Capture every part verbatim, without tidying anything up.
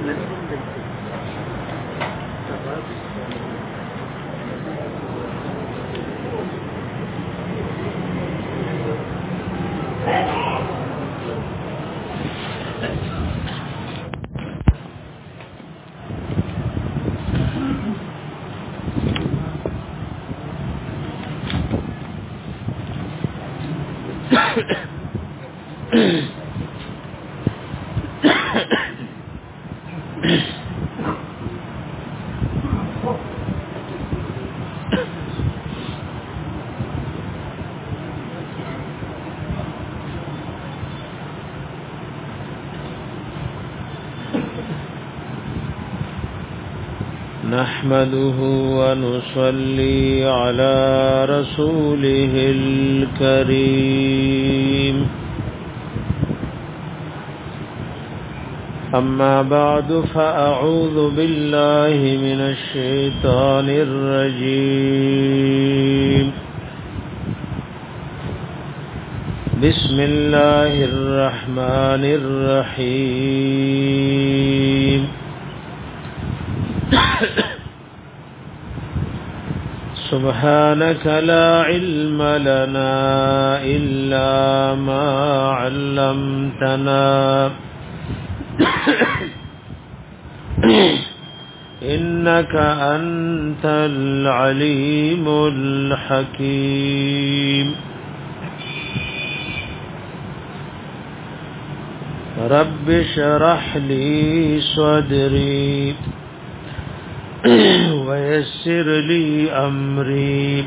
نحمده ونصلي على رسوله الكريم أما بعد فأعوذ بالله من الشيطان الرجيم بسم الله الرحمن الرحيم سبحانك لا علم لنا إلا ما علمتنا إنك أنت العليم الحكيم رب اشرح لي صدري ويسر لي أمري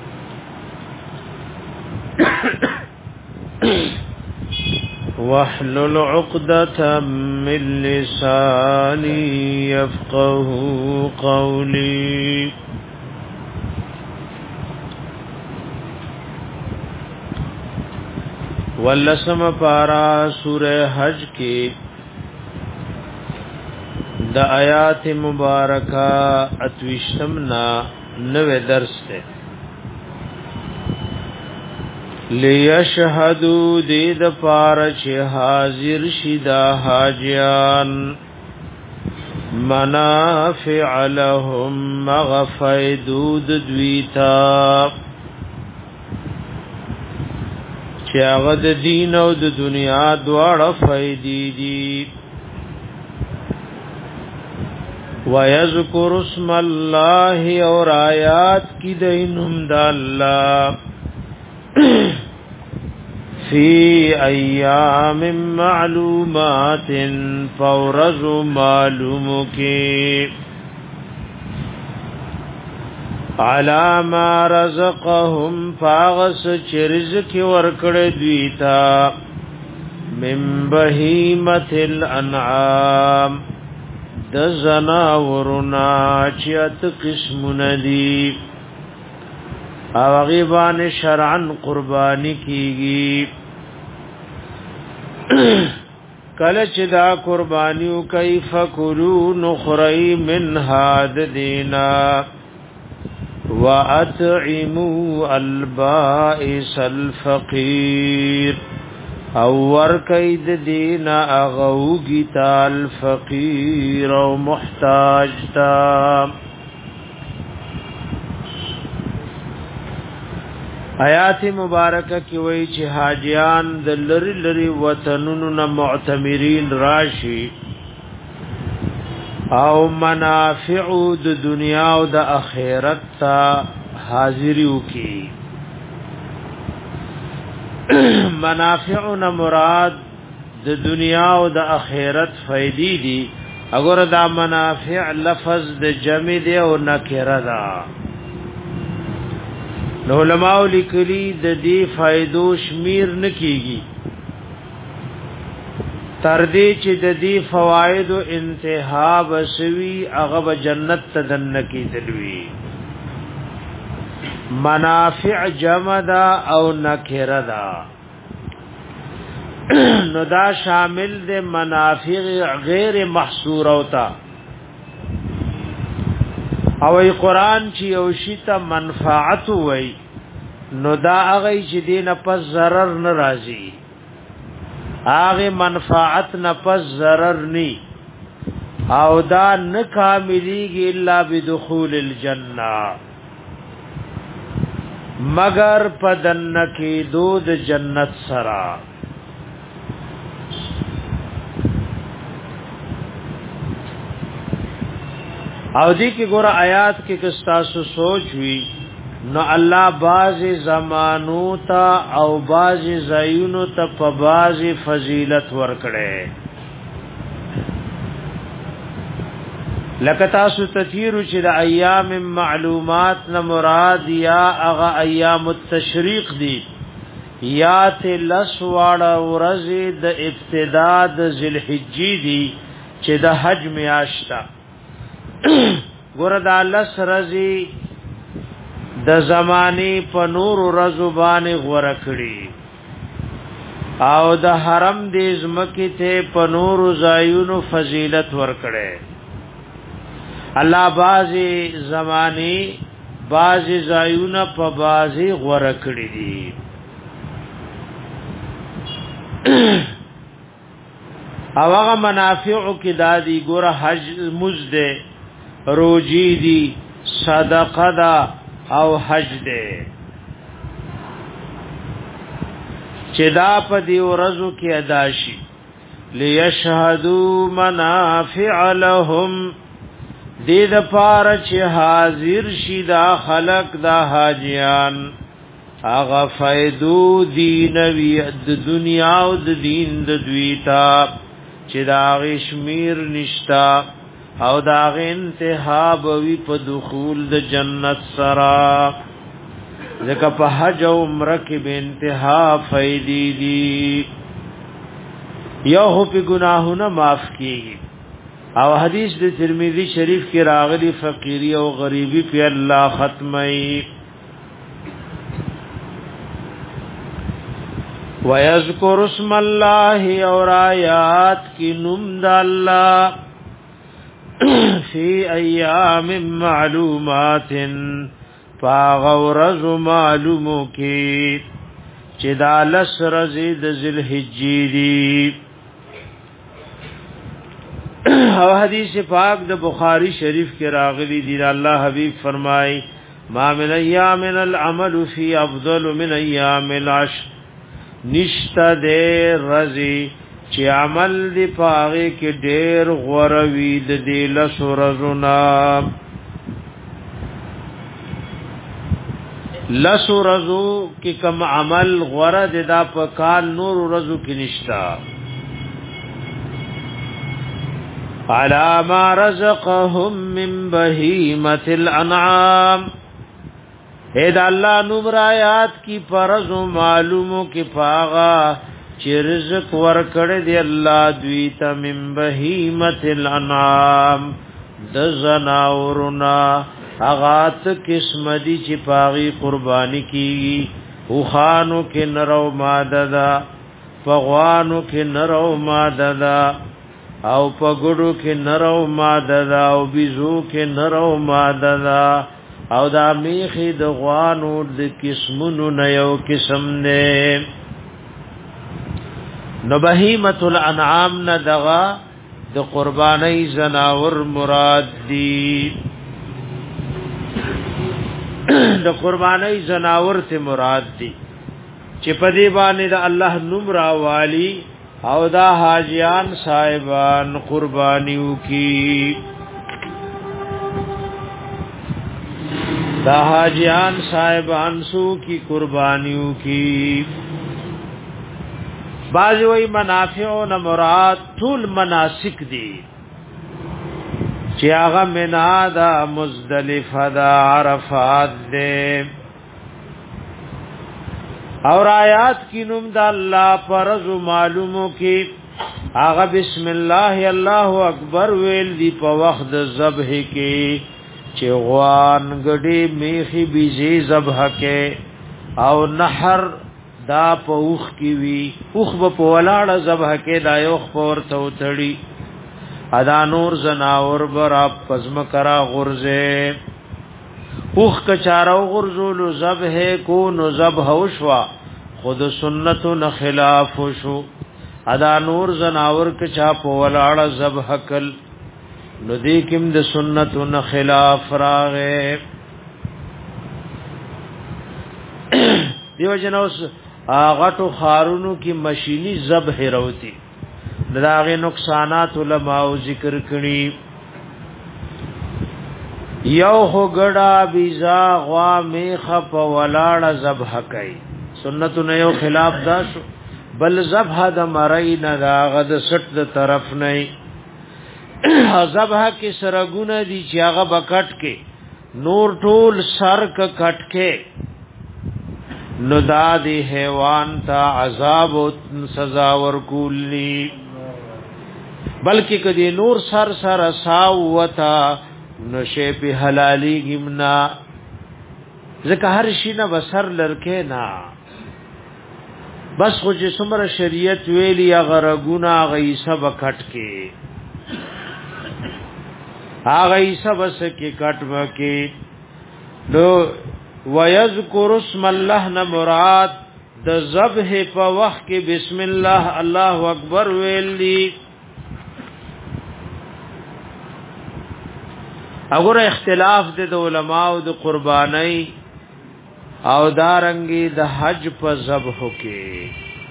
واحلل عقدة من لساني يفقه قولي واللسم پارا سورہ حج کی دا آیات مبارکہ اتوشتمنا نوے درس تے لیشہدو دید پارچ حاضر شدا حاجیان منافع لهم مغفیدود دویتا چاغد دین او د دنیا دوار فیدی دی وَيَذْكُرُ اسْمَ اللَّهِ اور آیات کی دینم دا اللہ فی ایام معلومات فورز معلوم کی عَلَى مَا رَزَقَهُمْ فَاغَسَ چرزک ورکڑ دویتا من بہیمت الانعام د زناورنا چیت قسم ندی او غیبان شرعن قربانی کیگی کلچ دا قربانیو کیف کلو نخری من هاد دینا وَأَطْعِمُوا الْبَائِسَ الْفَقِيرَ او ورکید دین اغوگی تا الفقیر و محتاج تا آیات مبارکہ کی وی چی حاجیان د لری لری وطنون معتمرین راشی او منافع د دنیا او د اخرت تا حاضریو کی منافعنا مراد د دنیا او د اخرت فائدې دي اگر دا منافع لفظ د جمع دی او نکره ده نو علماء لیکلي د دې فائدو شمیر نکېږي تر دې چې د دې فواید او انتها بسوي هغه جنت ته دن کې دلوي منافع جمع دا او نکره دا نو دا شامل دے منافع غیر محصور ہوتا او ای قرآن چی اوشی تا منفعت وی نو دا اغی چی دین پس ضرر نرازی آغی منفعت نپس ضرر نی او دا نکاملیږي الا بدخول الجنه مگر پدن کې دود جنت سرا او دی کې ګور آیات کې کستاسو سوچ وی نو الله باز زمانو تا او باز زایونو ته په باز فضیلت ورکړي لکه تاسو تثیر چې د ایام معلومات نه مراد یا اغه ایام التشریق دي یا تلس واړه ورځې د ابتدا د ذوالحجې دي چې د حج میاشتا ګور د لس ورځې د زمانی په نور رزبان غور کړي او د حرم د زمکه ته په نور زایونو فضیلت ور کړي الله بازي زمانی بازي زایونه په بازي غور کړي دي او هغه منافع کې دادي ګور حج مزده روجی دی صدقه دا او حج دی چې دا په دی ورځو کې ادا شي لیشهدوا منافع لهم دې د پاره چې حاضر شي دا خلق دا حاجیان هغه فائدو دینوی د دنیا او د دین د دویتا چې دا غشمیر نشتا او دا غ انتها بوي په دخول د جنت سرا ځکه په حج او عمره کې به انتها فائدې دي یو په ګناهونه معاف کیږي او حدیث د ترمذی شریف کې راغلی فقیری او غریبی په الله ختمي ويذكر اسم الله اور آیات کی نوم د الله فی ایام معلومات فغورز معلومو کی چې دا لس رزی د ذوالحجې دی او حدیث پاک د بخاری شریف کې راغلی دی الله حبیب فرمای ما من ایام العمل فی افضل من ایام العشر نشتا دے رزی چې عمل دی پاغه کې ډېر غوروي د دې لسو رزونا لسو رزو کې کم عمل غوره د دا په کال نور رزو کې نشتا علا ما رزقهم من بهیمة الانعام اید اللہ نمر آیات کی پرزو معلومو کی پاغا چې رزق ورکړی دی الله دوی ته من بهیمت الانعام د زناورنا اغات قسم دي چې پاغي قرباني کیږي او خانو کې نرو ماده دا پغوانو کې نرو ماده دا او پګړو کې نرو ماده دا او بيزو کې نرو ماده دا او دا میخي د غوانو د قسمونو نه یو قسم نه نو بهیمت الانعام نه دغه د قربانی زناور مراد دی د قربانی زناور ته مراد دی چې په دې باندې د الله نوم را والی او دا حاجیان صاحبان قربانیو کی دا حاجیان صاحبان سو کی قربانیو کی بعض وی منافع و مراد طول مناسک دی چی آغا منا دا مزدلف دا عرفات دے اور آیات کی نم دا اللہ پرز معلوموں کی آغا بسم اللہ اللہ اکبر ویل دی پا وقت ذبح کی چی غوان گڑی میخی بیزی ذبح کے او نحر دا په اوخ کی وی اوخ په ولاړه ذبح کې دا یو خور ته وتړي ادا نور زناور برا پزم کرا غرزه اوخ کچارو غرزول ذبح کو نو ذبح وشوا خود سنت نه خلاف شو ادا نور زناور کچا په ولاړه ذبح کل نو دې کوم د سنتونو خلاف راغې دیو جنوس غټو خارونو کی مشینی ذبح روتی داغه نقصانات علماء ذکر کړي یو خو ګډا بیزا غوا میخه په ولاړه ذبح کوي سنت نه یو خلاف دا شو بل ذبح د مړی نه داغه د سټ د طرف نه ذبح کې سرګونه دي چې هغه بکټ کې نور ټول سر ک کټ کې نو دا دی حیوان تا عذاب و سزا ورکولی بلکہ کدی نور سر سر ساوتا نو شی پی حلالی گمنا ځکه هر شي نه بسر لرکه نا بس خو چې څومره شریعت ویلی هغه رګونه هغه سب کټ کې هغه سب سکه کټ وکي نو ويذكر اسم الله نه مراد د ذبح په وخت کې بسم الله الله اکبر ویلی اگر اختلاف د علماء د قربانی او دارنګي د حج په ذبح کې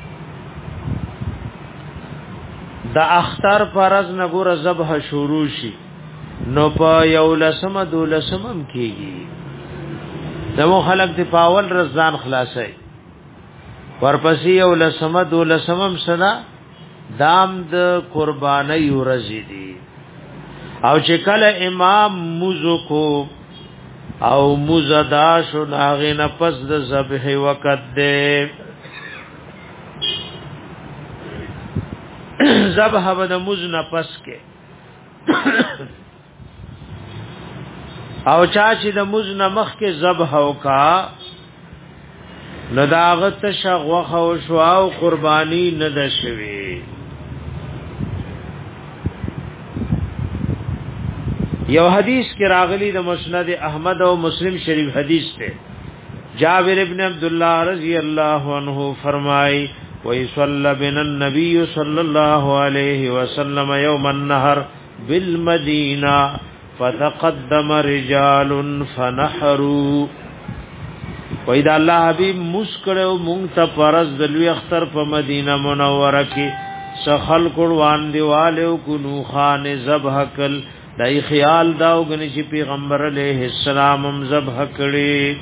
د اختر فرض نګور ذبح شروع شي نو په یو لسم دولسمم کېږي دمو خلق دی پاول رزان خلاصای ورپسی یو لسمه دو لسمم صدا دام د قربانی ورزی دی او چې کله امام موزو کو او موزداشو ناغی نپس د ذبح وقت دی ذبح با د موز نپس کے او چا چې د مز نمخ کې ذبح وکا نداغت شغوخ او شوا او قربانی نه ده شوی یو حدیث کې راغلی د مسند احمد او مسلم شریف حدیث ته جابر ابن عبد الله رضی الله عنه فرمای وی صلی بنا النبي صلی الله علیه وسلم یوم النهر بالمدینہ فتقدم رجال فنحروا وإذا الله حبيب مسکړو مونږ ته فرض د لوی اختر په مدینه منوره کې سخل قربان دیوالو کو نو خان ذبح کل دای خیال داو غنی چې پیغمبر علیه السلام هم ذبح کړي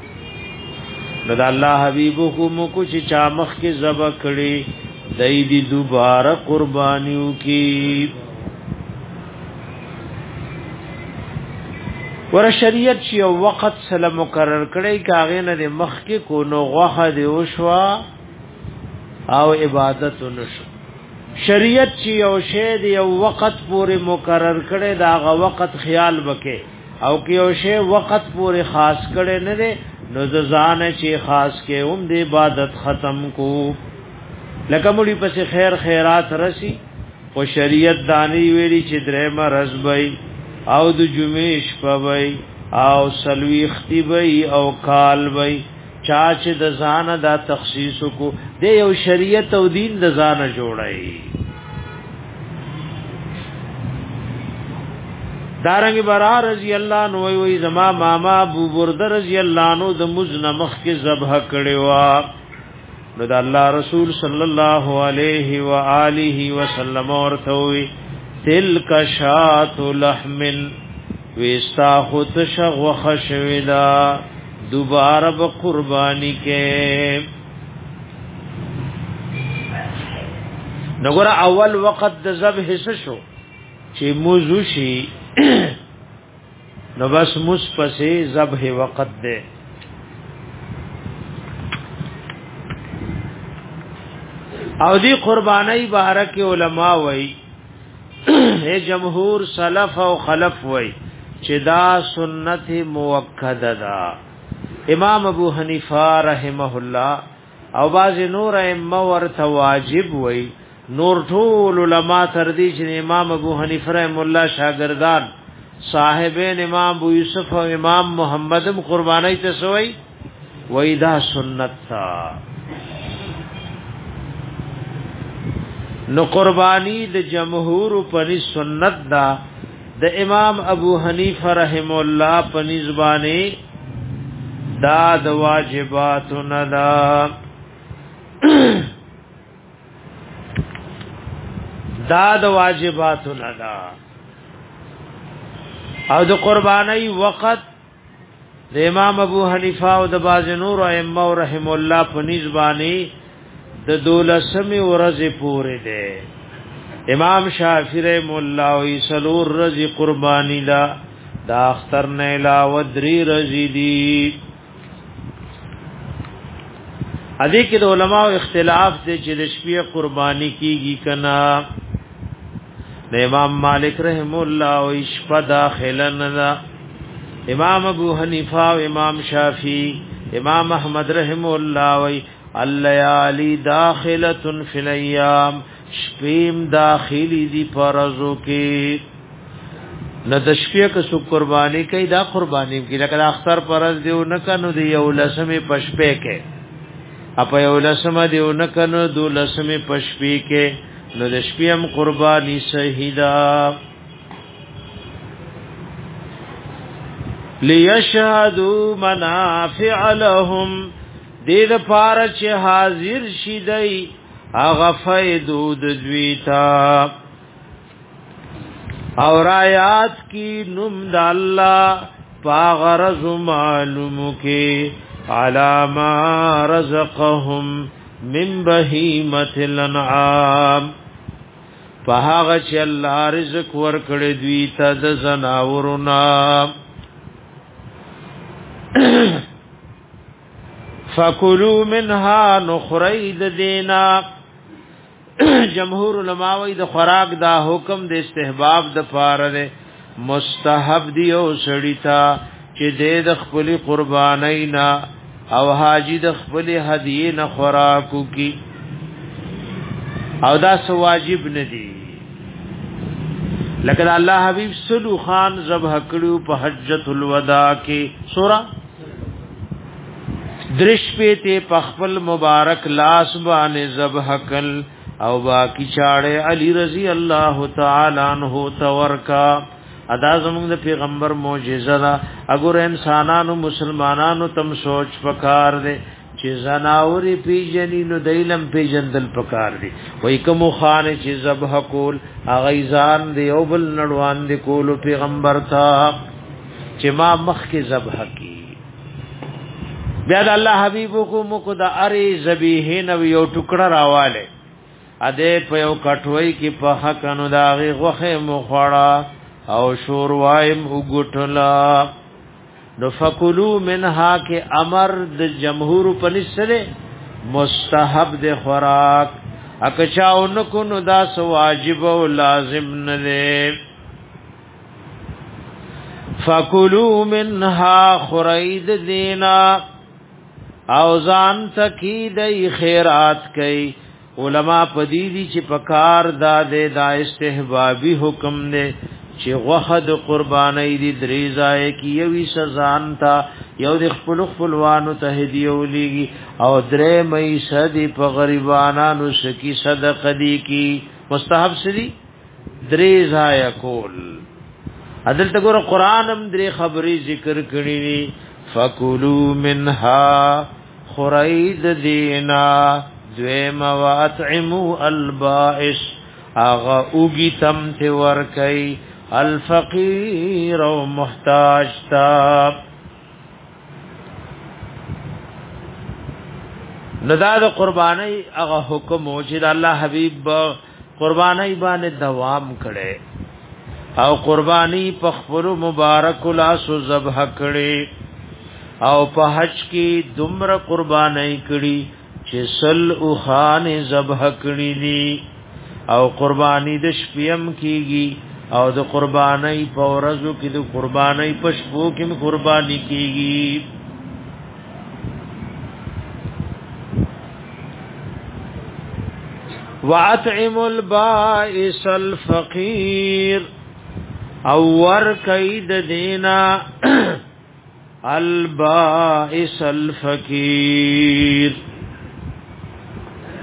د الله حبیب کو کو چې چامخ کې ذبح کړي دای دی دوباره قربانیو کی ور شریعت چې وخت سره مقرر کړي کاغې نه د مخ کې کو نو غوخه دی وشوا او عبادت نشو شریعت چې یو شی دی یو وخت پورې مقرر کړي دا غو وخت خیال وکې او کې یو شی وخت پورې خاص کړي نه دی نو ځان چې خاص کې هم د عبادت ختم کو لکه مړي پس خیر خیرات رسی او شریعت دانی ویلي چې درې مرز بای او د جمعې شپه وای او سلوی ختی وای او کال وای چا چې د ځان دا تخصیص کو د یو شریعت او دین د ځان جوړای دارنګ برا رضی الله عنه وای وای زما ماما ابو برده رضی الله عنه د مزنمخ کې ذبح کړي وا نو د الله رسول صلی الله علیه و آله وسلم ورته وی تلک شات لحم وستا خود شغو خشودا دوباره به قربانی کې نګور اول وخت د ذبح شو چې موضوع شي نو بس مس پسې ذبح وخت ده او دی قربانی بارک علماء وای اے جمهور سلف او خلف وای چې دا سنت موکده ده امام ابو حنیفه رحمه الله او باز نور ائمه ورته واجب وای نور ټول علما تر دې چې امام ابو حنیفه رحم الله شاګردان صاحبین امام ابو یوسف او امام محمد قربانی ته سوی وای دا سنت تا نو قربانی د جمهور په سنت دا د امام ابو حنیفه رحم الله په نسبانه دا د واجبات نه دا دا د واجبات نه دا او د قربانی وخت د امام ابو حنیفه او د باز نور ائمه رحم الله په نسبانه د دولسمه ورځې پورې ده. امام شافعی رحم الله او سلور رضی قربانی دا دا اختر نه علاوه درې رضی دي. ادي کې د علماء اختلاف دي چې د شپې قربانی کیږي کنا. د امام مالک رحم الله او شپه داخله نه ده. امام ابو حنیفه او امام شافعی امام احمد رحم الله او الليالي داخله فی الايام شپیم داخلی دی فرضو کې نه د شپې که سو قربانی کوي دا قربانی کې لکه اختر فرض دیو نه کنو دی یو لسمه پشپې کې اپ یو لسمه دیو نه کنو دو لسمه پشپې کې نو د شپیم قربانی شهیدا لیشهدوا منافع لهم دې لپاره چې حاضر شي دی اغا فیدو ددویتا اور آیات کی نم دا اللہ پاغرز معلومو کے علاما رزقهم من بہیمت الانعام پاغا چی اللہ رزق ورکڑ دویتا د زناورنا فکلوا منها نخرید دینا. جمهور علماء وی د خوراک دا حکم د استحباب د پاره ده مستحب دی او سړی تا چې د خپل قربانای نه او حاجی د خپل هدیه نه خوراکو کی او دا سو واجب نه دی. لکه الله حبیب سلو خان ذبح کړو په حجۃ الوداع کې سورہ درش پیته پخپل مبارک لاس باندې ذبح کل او باقی چاړه علی رضی الله تعالی عنہ تورکا. ادا زموږ د پیغمبر معجزه دا اگر انسانانو مسلمانانو تم سوچ پکار دے چې زناوري پیجنې نو دیلم پیجندل پکار دي. وای کوم خان چې ذبح کول اغیزان دی او بل نړوان دی کول پیغمبر تا چې ما مخ کې ذبح کی بیا د الله حبیب کو مو کو د اری ذبیحه نو یو ټوکړه راواله اده په یو کټوي کې په حق انو داغه غوخه مخړه او شوروایم وګټلا. نو فکلوا منها کې امر د جمهور په نسره مستحب د خوراک اکچاو نکو نو دا سو واجب او لازم نه ده. فکلوا منها خرید دینا او ځان تکید خیرات کوي. علماء پدیدی چې پکار داده دا استحبابی حکم نه چې غوخد قربانی دی درې ځای کی یوي سزان تا یو د خپل خپلوانو ته هدیه ولېږي او درې مې صدې په غریبانو سکی صدقه دی کی مستحب سری درې ځای کول. عدل ته ګور قران هم درې خبرې ذکر کړې دي. فکلوا منها خرید دینا دویم واطعموا البائس اغا اوگی تم تی ورکی الفقیر و محتاج تا. نداد قربانی اغا حکم ہو چید اللہ حبیب قربانی بانے دوام کڑے او قربانی پخبر مبارک لاسو ذبح کڑے او په حج کې دمر قربانی کړي چې سل او خان ذبح کړي دي او قربانی د شپیم کیږي او د قربانی په ورځو کې د قربانی په شپو کې قربانی کیږي. واطعم البائس الفقير او ور کید دینا البائس الفقير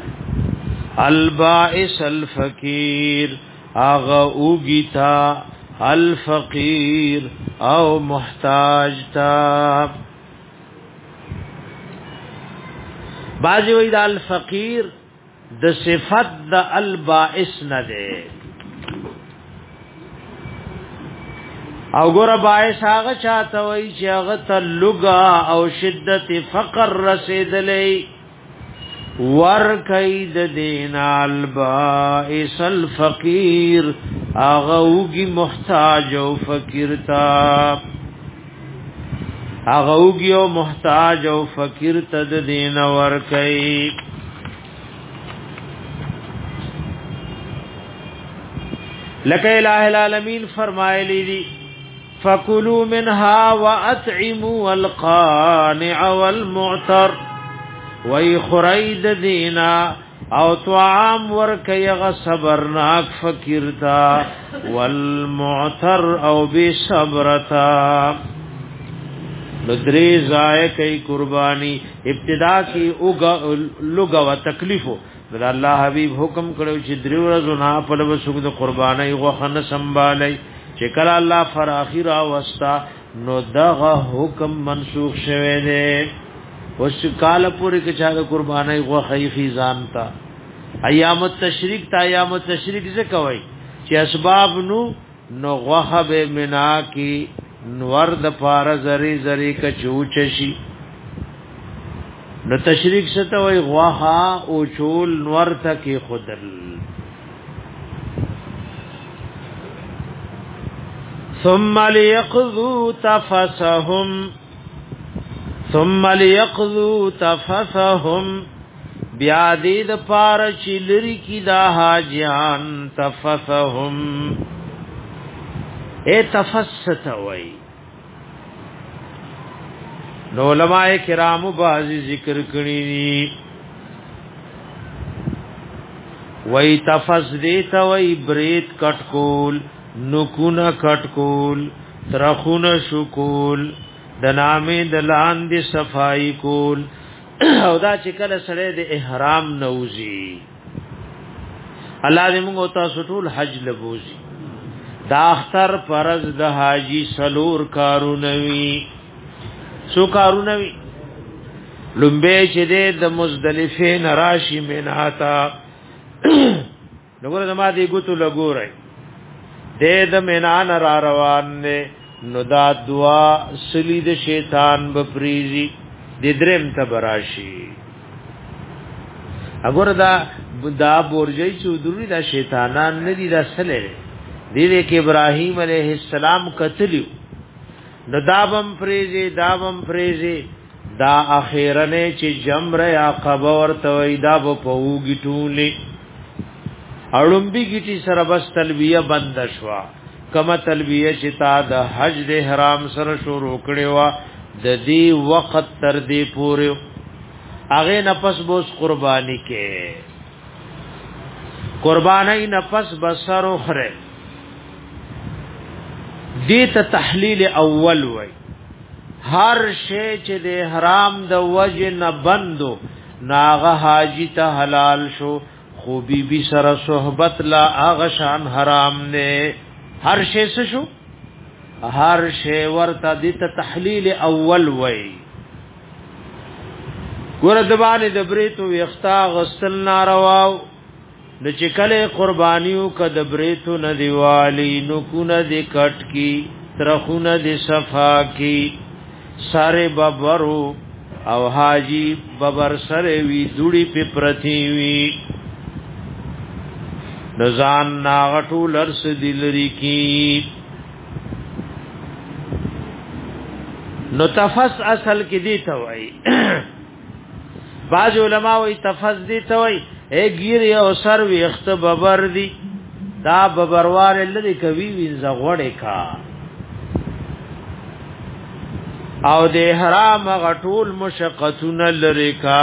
البائس الفقير اغا اوگیتا الفقیر او محتاج تا. بعضی وی دا الفقیر د صفت د البائس نه ده او ګور باعث هغه چاته وای چې هغه ته لګا او شدت فقر رسیدلې ور کید دین البائس الفقیر هغه وګي محتاج او فقیر تا هغه وګي او محتاج او فقیر ته د دین ور کای. لکه الہ العالمین فرمایلی دی فَكُلُوا مِنْهَا وَأَطْعِمُوا الْقَانِعَ وَالْمُعْتَرَ وَي خُرَيْدَ دِينَا او طعام ورکی غ صبرناک فقیرتا والمعتر او بی صبرتا. ندری زائے کئی قربانی ابتدا کی لگا و تکلیفو دا اللہ حبیب حکم کرو چې دریو ورځو نه په لوسو د قربانی غوخه سنبالي چې کله الله فراخی را وستا نو دغه حکم منسوخ شوه دی. اوس کال پورې کې چا د قربانی غوخه خیزان تا ایام التشریق تا ایام التشریق څه کوي چې اسباب نو نو غوخه به منا کی نور د پار زری زری کچوچ شي نو تشریق څه وي غوخه او چول نور تکي خدل. ثم ليقضوا تفثهم ثم ليقضوا تفثهم بیا دې د پار چلری کی دا حاجان تفثهم اے تفست وای. نو علماء کرام بعضی ذکر کړی دي وای تفس دې ته وای بریت کټ کول نکونه کټ کول ترخونه شکول د نامې د لاندې صفائی کول او دا چې کله سره د احرام نوزي الله دې موږ تاسو ټول حج لبوزي. دا اختر فرض د حاجی سلور کارونوي سو کارونوي لمبه چې د مزدلفه نراشی مناتا نګور زما دې ګوتو لګورای دې د منان را روان نه نو دا دعا سلی د شیطان بپریزی د درم ته براشي. اګور دا دا بورجی چودري دا شیطانان نه دي دا سره دې کې ابراهيم عليه السلام قتلو نو دابم فریزی دابم فریزی دا اخیرنه چې جمر عقبه ورته وای دا په پوګی ټوله اړمبي گیټي سره بس تلبیه بند شوا کما تلبیه چې تا د حج د احرام سره شروع کړي وا د دې وخت تر دې پورې هغه نفس بوس قربانی کې قربانی نفس بسر اخره دې ته تحلیل اول وای. هر شی چې د احرام د وجه نه بندو ناغه حاجی ته حلال شو خو بی بی سره صحبت لا اغه شان حرام نه. هر شی څه شو هر شی ورته د تحلیل اول وای. ګور د باندې د بریتو یختا غسل نارواو د چکلې قربانیو کد بریتو نه دیوالی نو کو نه د کټ کی ترخونه د صفا کی ساره ببرو او حاجی ببر سره وی دوړي په پرتی وی نزان ناغټو لرس دلری کی. نو تفس اصل کې دی ته وای باج علماء وی تفس دی ته وای اے گیری او سر وی اخت ببر دی دا ببروار لری کوي وی زغړې کا او د حرام غټول مشقتون لری کا.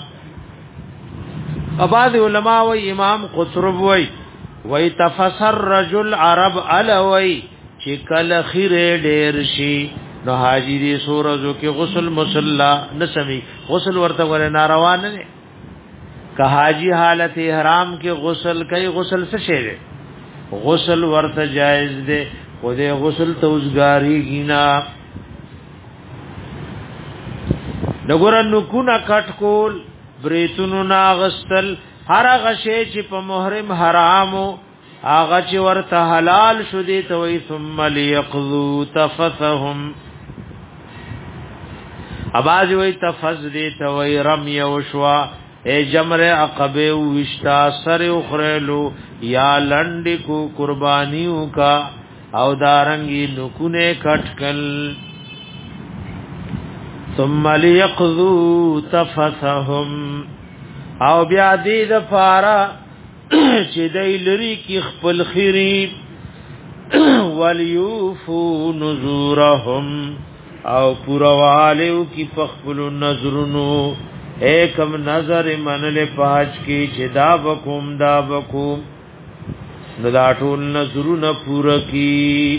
اباد علماء وی امام قطرب وی وی تفسر رجل عرب علوی چې کله خیره ډیر شي نو حاجی دی سورزو کې غسل مصلا نسمی غسل ورته ور ناروا نه که حاجی حالت احرام کې غسل کوي غسل څه شی دی غسل ورته جائز دی خو دې غسل توزګاری گینا دګور نو کو نا کټ کول بریتونو ناغستل هر هغه شی چې په محرم حرامو هغه چې ورته حلال شو دي ته وي ثم ليقضوا تفثهم اباز وي تفز دي ته وي رمي وشوا اے جمر عقبه وشتا سر اخرلو یا لنڈ کو قربانیوں کا او دارنگی نکنے کٹکل ثم ليقضوا تفثهم او بیا دې د پارا چې دای لري کی خپل خیری وليوفو نذورهم او پروالیو کی پخپل نظرونو ایکم نظر منل پاج کی چې دا بکوم دا بکوم نو دا ټول نظرونه پورا کی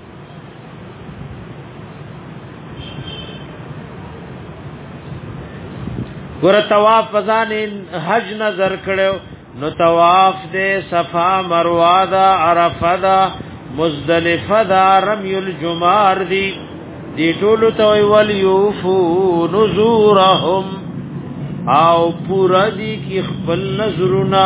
ګور طواف فزان حج نظر کړو نو طواف دې صفا مروه دا عرفه دا مزدلفه دا رمی الجمار دی دی ټول توي وليوفو نذورهم او پورا دی کی خپل نظرنا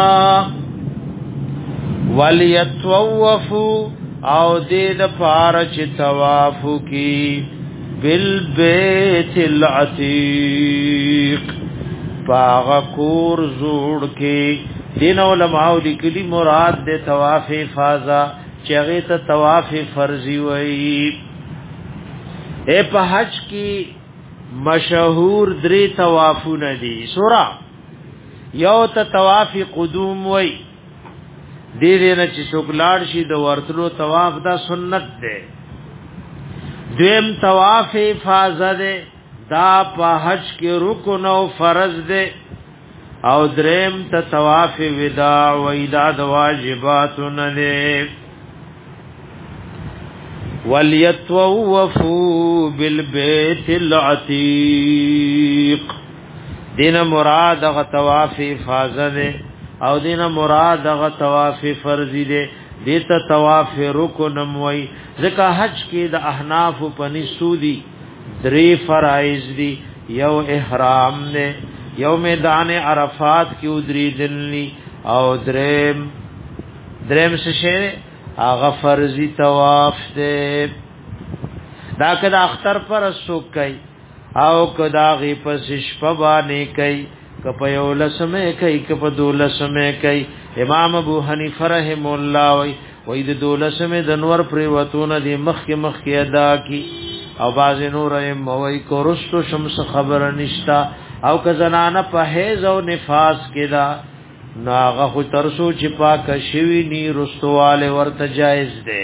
وليتوفو او دې د پار چې طواف کی بالبيت العتيق باغکور زوړ کې دین علماء لیکلي مراد د طواف افاضه چغه ته طواف فرضي وایي اے په حج کې مشهور درې طوافونه دي سورا یو ته طواف قدوم وایي دې دې نه چې شوکلاړ شي د ورتلو طواف دا سنت ده دویم طواف افاضه ده دا په حج کې رکن او فرض ده او دریم ته طواف وداع و ادا د واجبات نه ده وليطوفوا بالبيت العتيق دین مراد غ طواف افاضه ده او دین مراد غ طواف فرضی ده دته طواف رکن موي ځکه حج کې د احناف په نسودي درې فرایض دي یو احرام نه یو میدان عرفات کې ودري دلني او دریم دریم شه هغه فرضي طواف ده دا کدا اختر پر سوک کوي او کدا غي پس شپه باندې کوي کپ یو لسمه کوي کپ دولسمه کوي امام ابو حنیفه رحم الله وای وای د دولسمه د نور پر وتون دي مخ کې مخ کې ادا کی او باز نور ایم وای کو رستو شمس خبر نشتا او که زنانه په حیض او نفاس کې دا ناغه خو ترسو چې پاک شوی نی رستواله ورته جایز ده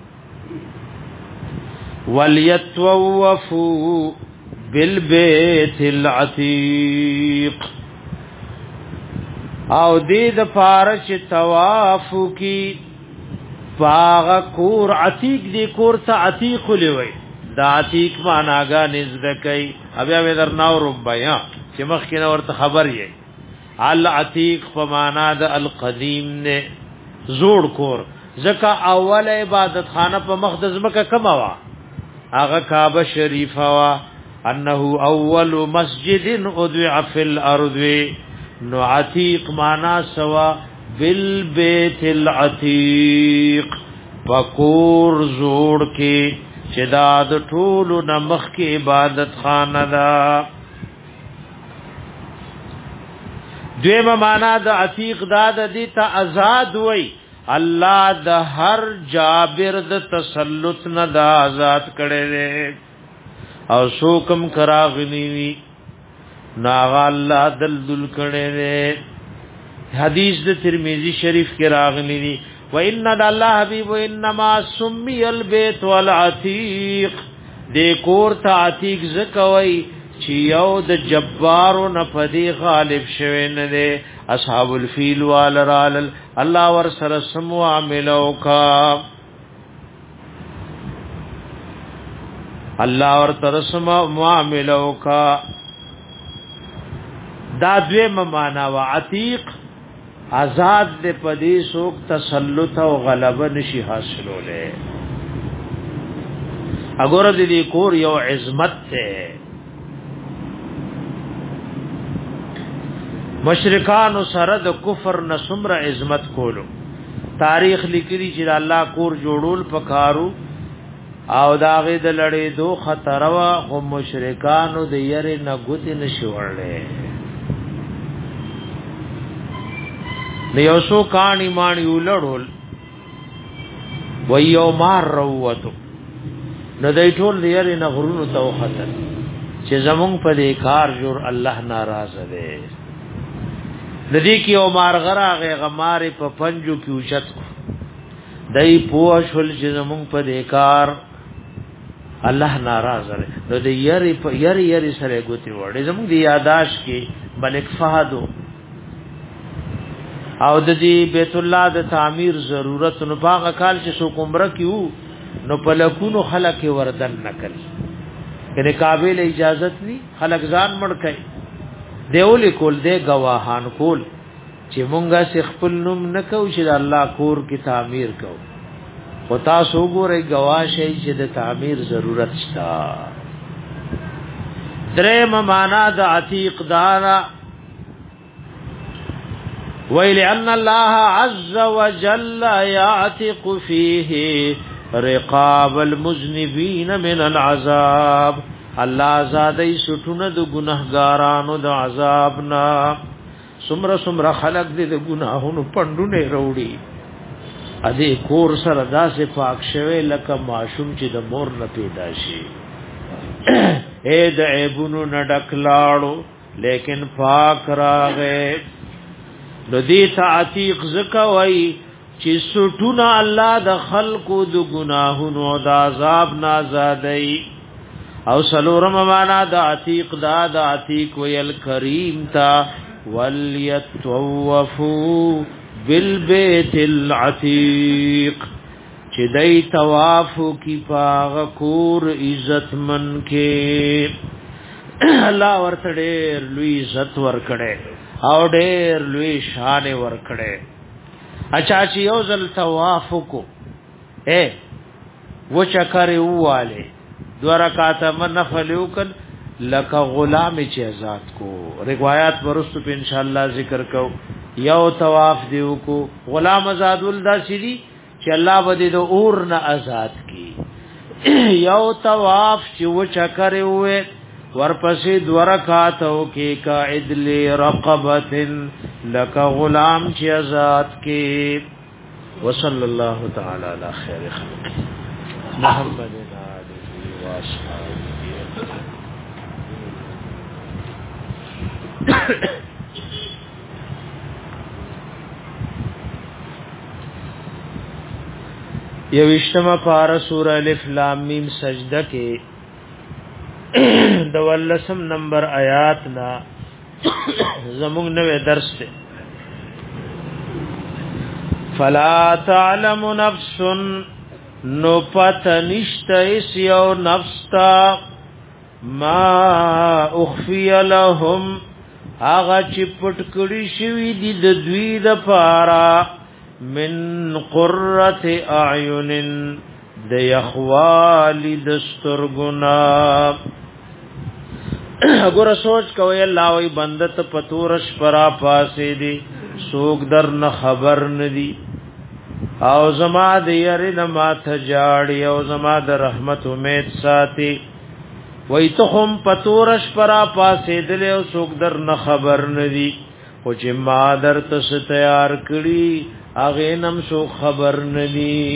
وليطوفوا بالبيت العتيق او دې د فارش طواف کی باغ کور عتیق دی کور ته عتیق لوي دا عتیق معناګه نزدکای بیا مې درناو ربیا چې مخکې ورته خبر یې العتیق په معنا د القدیم نه زوړ کور ځکه اول عبادت خانه په مقدس مکه کما وا هغه کعبه شریفه وا انه اول مسجد ادعى في الارض نو عتیق معنا سوا بالبيت العتيق پکور زوړ کې چې دا د ټولو نمخ کې عبادت خانه ده دویمه معنا د عتیق دا د دې ته آزاد وای الله د هر جابر د تسلط نه دا آزاد کړي او شوکم کراغنی وی ناغا الله دلدل کړي حدیث د ترمذی شریف کې راغلی دی و ان الله حبیب انما سمی البيت والعتیق د کور ته عتیق زکوي چې یو د جبارو نه پدی غالب شوه نه دی اصحاب الفیل والرال الله ور سره سمو عاملو کا الله ور ترسم معاملو کا دا دوی معنا وا عتیق آزاد دې پدې سوک تسلط او غلبه نشي حاصلوله اګور دې کور یو عظمت ته مشرکان سره د کفر نسمر عظمت کولو تاریخ لیکلی چې الله کور جوړول پکارو او داغه د لړې دو خطر وا هم مشرکانو د یری نه ګوت نشوړلې نو یو سو کانی مانی ولړول و یو مار وروته نو دای ټول د یری نه غرونو ته خطر چې زمونږ په دې کار جوړ الله ناراض دی ندی کی او مارغرا غه غمار په پنجو کې اوچت دای پوه شول چې زمونږ په دې کار الله ناراض دی نو د یری په یری یری سره ګوتی وړي زمونږ دی یاداش کې ملک فهد او د دې بیت الله د تعمیر ضرورت نو باغ کال چې سو کومره کیو نو په لکونو خلک وردن نکړي کله قابل اجازت ني خلک ځان مړ کړي دیول کول دے گواهان کول چې مونږه خپل نوم نکو چې الله کور کی تعمیر کو او تاسو ګورئ گواشه چې د تعمیر ضرورت شتا درې معنا د عتیق دارا ویل ان الله عز وجل يعتق فيه رقاب المذنبين من العذاب الله زادای سټونه د ګناهګارانو د عذاب نا سمره سمره خلق دې د ګناهونو پندونه وروړي ا دې کور سره داسې پاک شوه لکه معصوم چې د مور نه پیدا شي اے د عیبونو نډکلاړو لیکن پاک راغې د دې تعتیق زکوي چې سټونه الله د خلقو د ګناهونو د عذاب نه زادای او سلورم معنا د عتیق دا د عتیق ویل کریم تا ولیتوفو بالبیت العتیق چې دای طواف کی پاغ کور عزت من کې الله ورته ډېر لوی عزت ورکړي او ډېر لوی شان ورکړي اچھا چې یو ځل طواف کو اے و چکر واله دو رکعات من نفل وکړ لکه غلام چې آزاد کو روایت ورستو په ان شاء الله ذکر کو یو طواف دیو کو غلام آزاد ول داسری چې الله بده د اور نه آزاد کی یو طواف چې و چکر وې ورپسې دو رکعات او کې قاعد لرقبه لکه غلام چې آزاد کی وصلی الله تعالی علی خیر خلق محمد یوشتمه پارا سورہ الف لام میم سجدہ کې دولسم نمبر آیات نا زموږ نوې درس ته فلا تعلم نفس نو پتنشت اس یو نفس تا ما اخفی لهم آغا چی پټکړی شوی دی د دوی د پارا من قرۃ اعین د یخوال دسترګنا وګوره سوچ کوی الله وی بندت پتورش پرا پاسې دی سوق در نه خبر ندی او زما د یری نه ماته جاړي او زما د رحمت امید ساتي وای ته هم پتورش پرا پاسې دل او سوق در نه خبر ندی او چې ما در تس تیار کړي اغه نم سو خبر ندی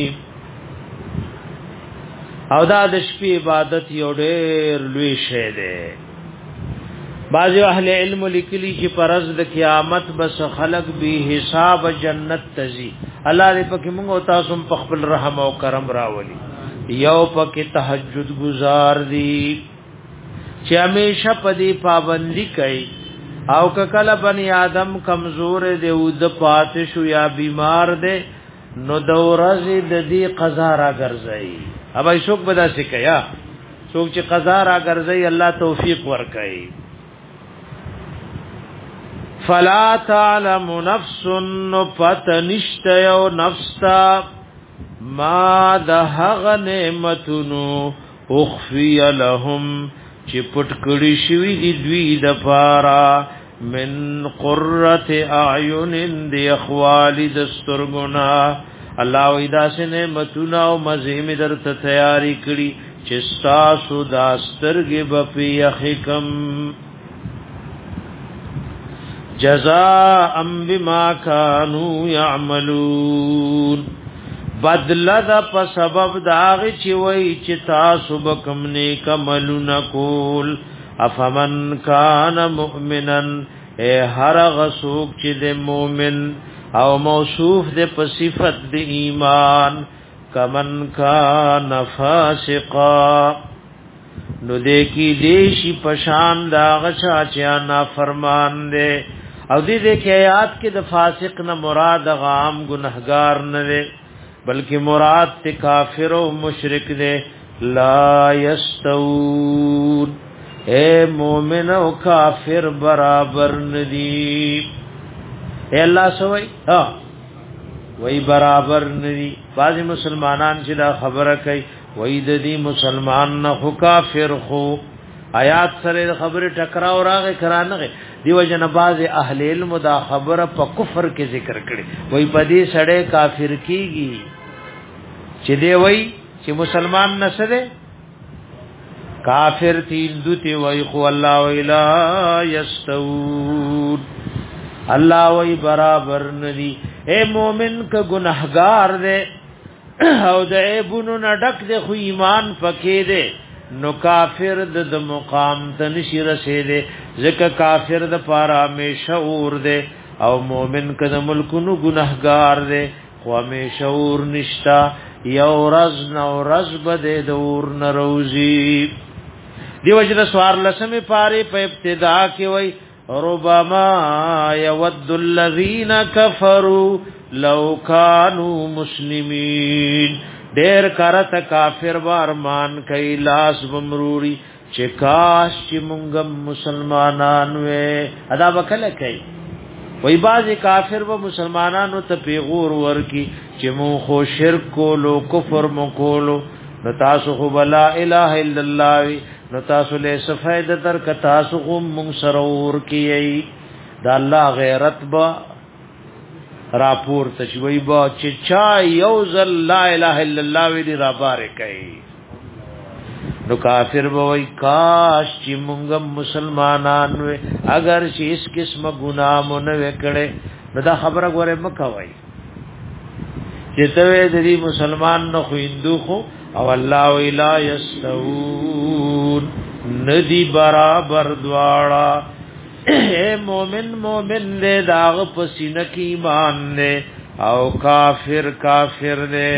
او دا د شپې عبادت یو ډېر لوی شی دی بعض اهل علم لیکلی چې پرز د قیامت بس خلق به حساب جنت تزي الله دې پکې موږ او تاسو په خپل رحم او کرم راولي یو پکې تهجد گزار دي چې همیشه په دې پابندي کوي او کله بني آدم کمزور دی او د پاتې شو یا بیمار دی نو د ورځې د دې قضا را ګرځي ابا شوک بدا سکیا څوک چې قضا را ګرځي الله توفیق ورکړي فلا تعلم نفس فتنشت یو نفستا ما دهغ نعمتنو اخفی لهم چی پټکړی شوی دی دوی د پارا من قرۃ اعین دی اخوال دسترګنا الله ویدا سه متنا او مزیم درته تیاری کړی چې تاسو د سترګې بپی حکم جزاء بما كانوا يعملون بدل د په سبب داغ چې وای چې تاسو بکم نیک عملونه کول افمن کان مؤمنا اے هر غسوک چې د مؤمن او موصوف د په صفت د ایمان کمن کان فاسقا نو دې کی دیشی پشان داغ چا چا نا فرمان دے او دې دې کې آیات کې د فاسق نه مراد غام گنہگار نه دی بلکې مراد ته کافر او مشرک دی لا یستوون اے مومن او کافر برابر ندی اے الله سوئی ها وای برابر ندی بعض مسلمانان چې دا خبره کوي وای د دې مسلمان نه خو کافر خو آیات سره خبره ټکراو راغی کرانغه دیو جن باز اهل علم دا خبره په کفر کې ذکر کړي وای په دې سړی کافر کیږي چې دی وای چې مسلمان نسره کافر تین دوتی وای خو الله ویلا یستوون الله وای برابر ندی اے مومن ک گنہگار دے او د ایبونو نډک دے خو ایمان پکې دے نو کافر د مقام ته نشي رسیدي ځکه کافر د پاره همیشه اور دی او مؤمن کده ملکونو گنہگار دی خو همیشه اور نشتا یو رز نو رز بده د اور نروزی دیو جن سوار لسمه پاره په ابتدا کې وای ربما يود الذين كفروا لو كانوا مسلمين ډیر کرت کافر بارمان کای لاس بمروري چې کاش چې مونږ مسلمانان وې ادا وکړه کوي وای بازي کافر و مسلمانانو ته پیغور ورکی چې مون خو شرک کولو کفر مو کولو نو تاسو خو بلا اله الا الله نو تاسو له سفید در ک تاسو خو مون سرور کیي دا الله غیرت با راپور تشوی با چې چا یوزل لا اله الا الله وی را بار کوي نو کافر وای کاش چې مونږ مسلمانان وې اگر چې اس قسمه ګناه مونږ وکړې نو دا خبره غوړې مکوای چې ته دې مسلمان نو خو هندو خو او الله ویلا یستوون ندی برابر دواړه اے مومن مومن دے داغ پسینہ کی ایمان دے او کافر کافر دے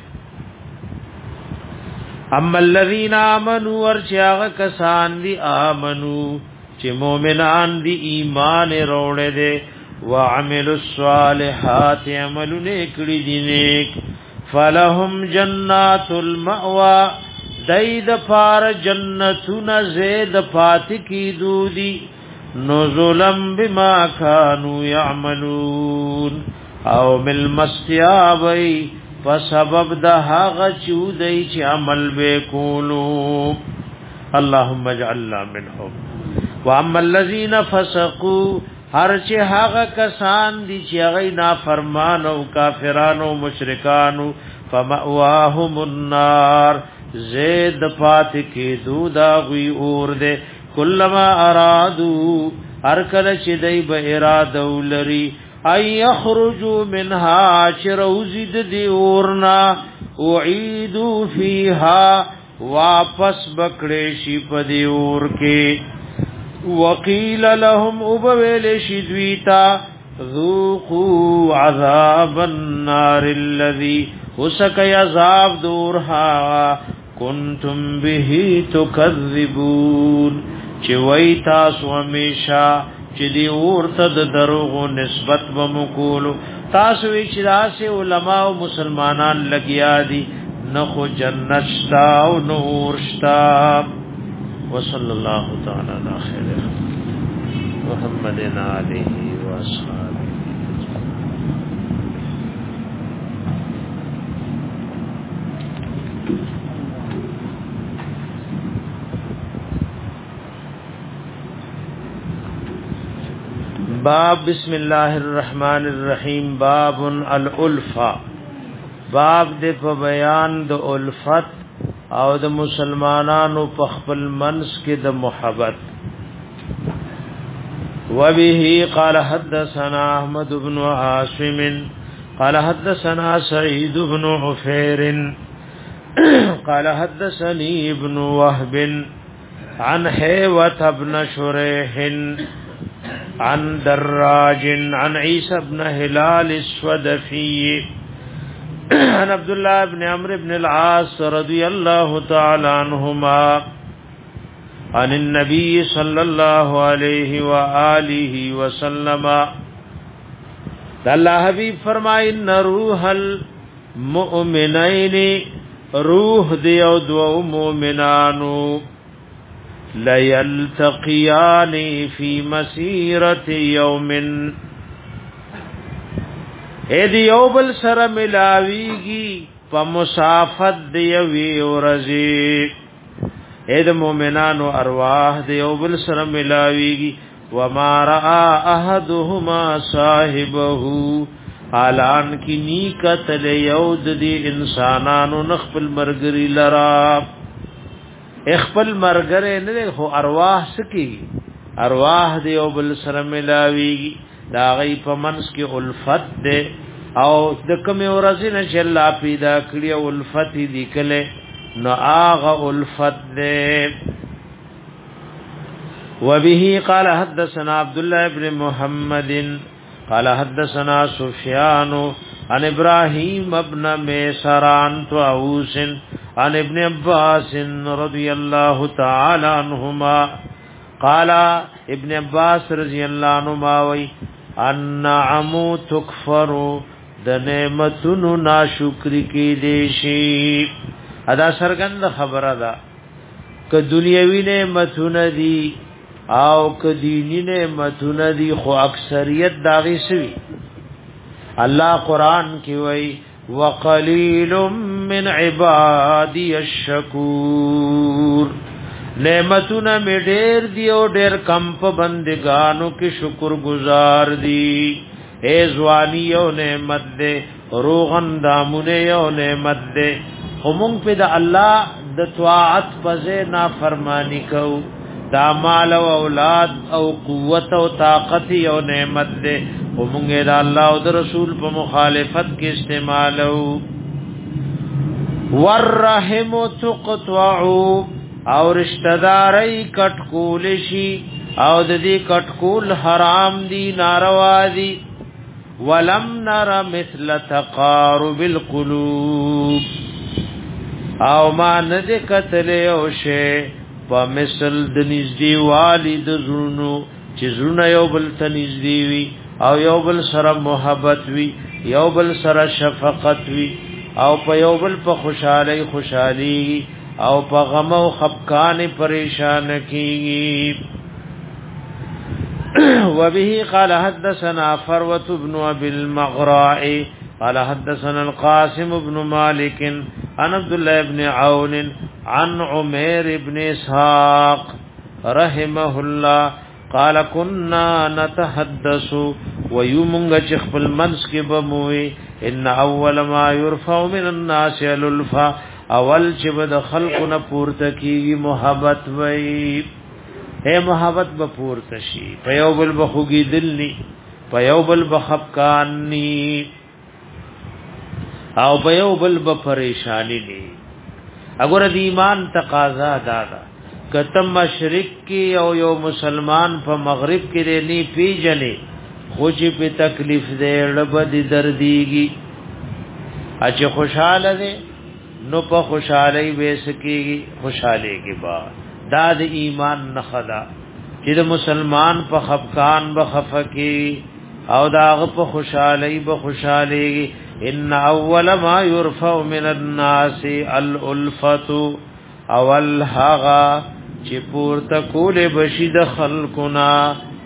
اما الذین آمنوا ورچاغ کسان دی آمنوا چی مومنان دی ایمان روڑے دے وعملوا الصالحات عملو نیکڑی دی نیک فلهم جنات المأوى دید پار جنتون زید پاتکی دودی نزلم بما كانوا يعملون او مل مستیابی فسبب ده هغه چودای چې عمل وکولو اللهم اجعلنا منهم واما الذين فسقوا هر چې هغه کسان دي چې هغه نافرمان او کافرانو او مشرکانو فمأواهم النار زید فات کې دودا غوی اور دے کلما ارادو هر کله چې دای به اراده ولري اي يخرجوا منها شروزد دی اورنا اعيدوا فيها واپس بکړې شي په دی اور کې وقيل لهم وبويل شي دویتا ذوقوا عذاب النار الذي وسك عذاب دورها كنتم به تكذبون چې وای تاسو همیشه چې دی ورته د دروغو نسبت ومکولو تاسو وی چې راسه علما او مسلمانان لګیا دي نخو جنت شتا او نور شتا وصلی الله تعالی علی خیر محمد علیه واصحابه. باب بسم الله الرحمن الرحیم. باب الالفه. باب د په بیان د الفت او د مسلمانانو په خپل منس کې د محبت. وبه قال حدثنا احمد بن عاصم قال حدثنا سعيد بن عفير قال حدثني ابن وهب عن حيوة بن شريح عن دراج عن عيسى بن هلال السودفي عن عبد الله بن عمرو بن العاص رضي الله تعالى عنهما عن النبي صلى الله عليه وآله وسلم الله حبیب فرمائے ان روح المؤمنین روح دی او دو مؤمنانو لا يلتقيان في مسيرة يوم اے دی یو بل سره ملاویږي په مسافت دی وی ورځي. اے د مؤمنانو ارواح دی یو بل سره ملاویږي. وما را احدهما صاحبه الان کی نیکت له یود دی انسانانو نخپل مرګری لرا خپل مرګره نه خو ارواح سکی ارواح دی او بل سره ملاویږي. دا غي په منس کې الفت ده او د کوم ورځې نه چې الله پیدا کړی او الفت دي کله نو اغه الفت ده. وبه قال حدثنا عبد الله بن محمد قال حدثنا سفيان عن ابراهيم ابن ميسران طاووس عن ابن عباس رضي الله تعالى عنهما قال ابن عباس رضي الله عنهما وي النعم تكفر د نعمتونو ناشکری کی دیشی. ادا سرګند خبره ده ک دنیوي نعمتونه دي او ک دینی نعمتونه دي خو اکثریت داغي سوي. الله قران کې وای وقلیل من عبادی الشکور. نعمتونه می ډیر دی او ډیر کم په بندگانو کې شکر گزار دي. اے زوانی یو نعمت دے روغن دامونه یو نعمت دے همون په د الله د طاعت پزې نافرمانی کو. دا مال او اولاد او قوت او طاقت یو نعمت دے همون د الله او د رسول په مخالفت کې استعمالو. والرحم تقطع او رشتہ داري کټکول شي او د دې کټکول حرام دي ناروا دي. ولم نرى مثل تقارب القلوب او ما ندی قتل او شی په مثل د نږدې والد زونو چې زونه یو بل ته نږدې وي او یو بل سره محبت وي یو بل سره شفقت وي او په یو بل په خوشالۍ خوشالي او په غم او خفقان پریشان کیږي. وبه قال حدثنا فروة بن ابي المغراء قال حدثنا القاسم بن مالك عن عبد الله بن عون عن عمير بن اسحاق رحمه الله قال كنا نتحدث ويومنغ چخ المنس کې بموي ان اول ما يرفع من الناس الالفا اول چې بد خلقنا پورته کیږي محبت وای. اے محبت به پورته شي په یو بل بخوګي دلني په یو بل بخفقانی او په یو بل به پریشانی ني. اگر د ایمان تقاضا دادا کته مشرق کې او یو مسلمان په مغرب کې دی پیجنې خو چې په تکلیف دې لبد درديږي اچ خوشاله دي نو په خوشالۍ وېسکیږي خوشاله کې با دا د ایمان نخدا چې د مسلمان په خفقان بخفقي او داغ په خوشالۍ به خوشالي. ان اول ما يرفع من الناس الالفه اول هغه چې پورته کول بشي د خلقنا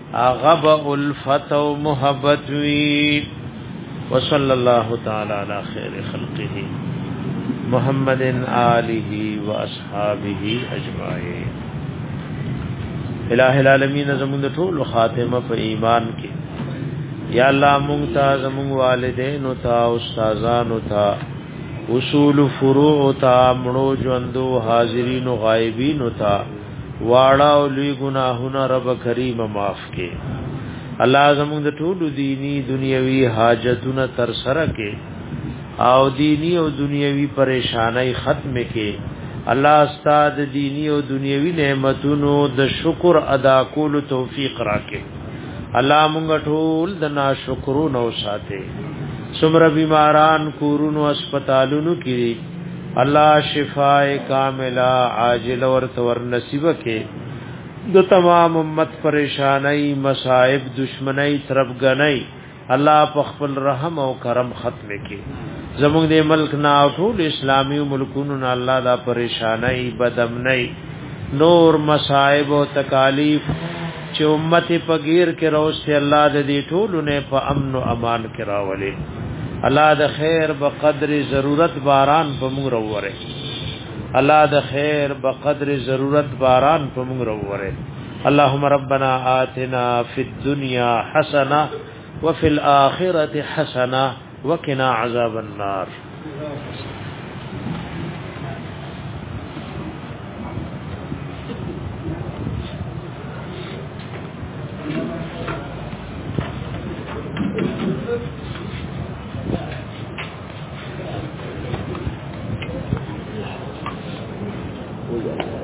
اغب الفت و محبت وی وصلی اللہ تعالی علی خیر خلقه محمد آلہ و اصحابہ اجمعین. الہ العالمین زمون ټول خاتمه په ایمان کې. یا الله مونږ ته زمون والدین او تا استادان او تا اصول فروع او تا مړو ژوندو حاضرین او غایبین او تا واړه او لوی ګناهونه رب کریم معاف کړي. الله زمون د ټول دینی دنیوي حاجتونه تر سره کړي او دینی او دنیوي پریشانای ختم کړي. الله استاد دینی او دنیوي نعمتونو د شکر ادا کول توفیق راکړي. الله مونږ ټول د ناشکرونو ساته. څومره بیماران کورونو هسپتالونو کې الله شفای کامله عاجل ورته ور نصیب کړي. د تمام امت پریشانای مصائب دشمنی طرفګنۍ الله په خپل رحم او کرم ختم کړي. زموږ د ملک نه ټول اسلامي ملکونو نه الله دا پریشانای بدامنۍ نور مصائب او تکالیف چې امت په غیر کې راوستي الله د دې ټولو نه په امن او امان کې راولي. الله د خیر په قدر ضرورت باران په موږ راوړي. الله د خیر په قدر ضرورت باران په موږ راوړي. اللهم ربنا آتنا فی الدنيا حسنه وفي الاخره حسنه وقنا عذاب النار. Oh, yeah.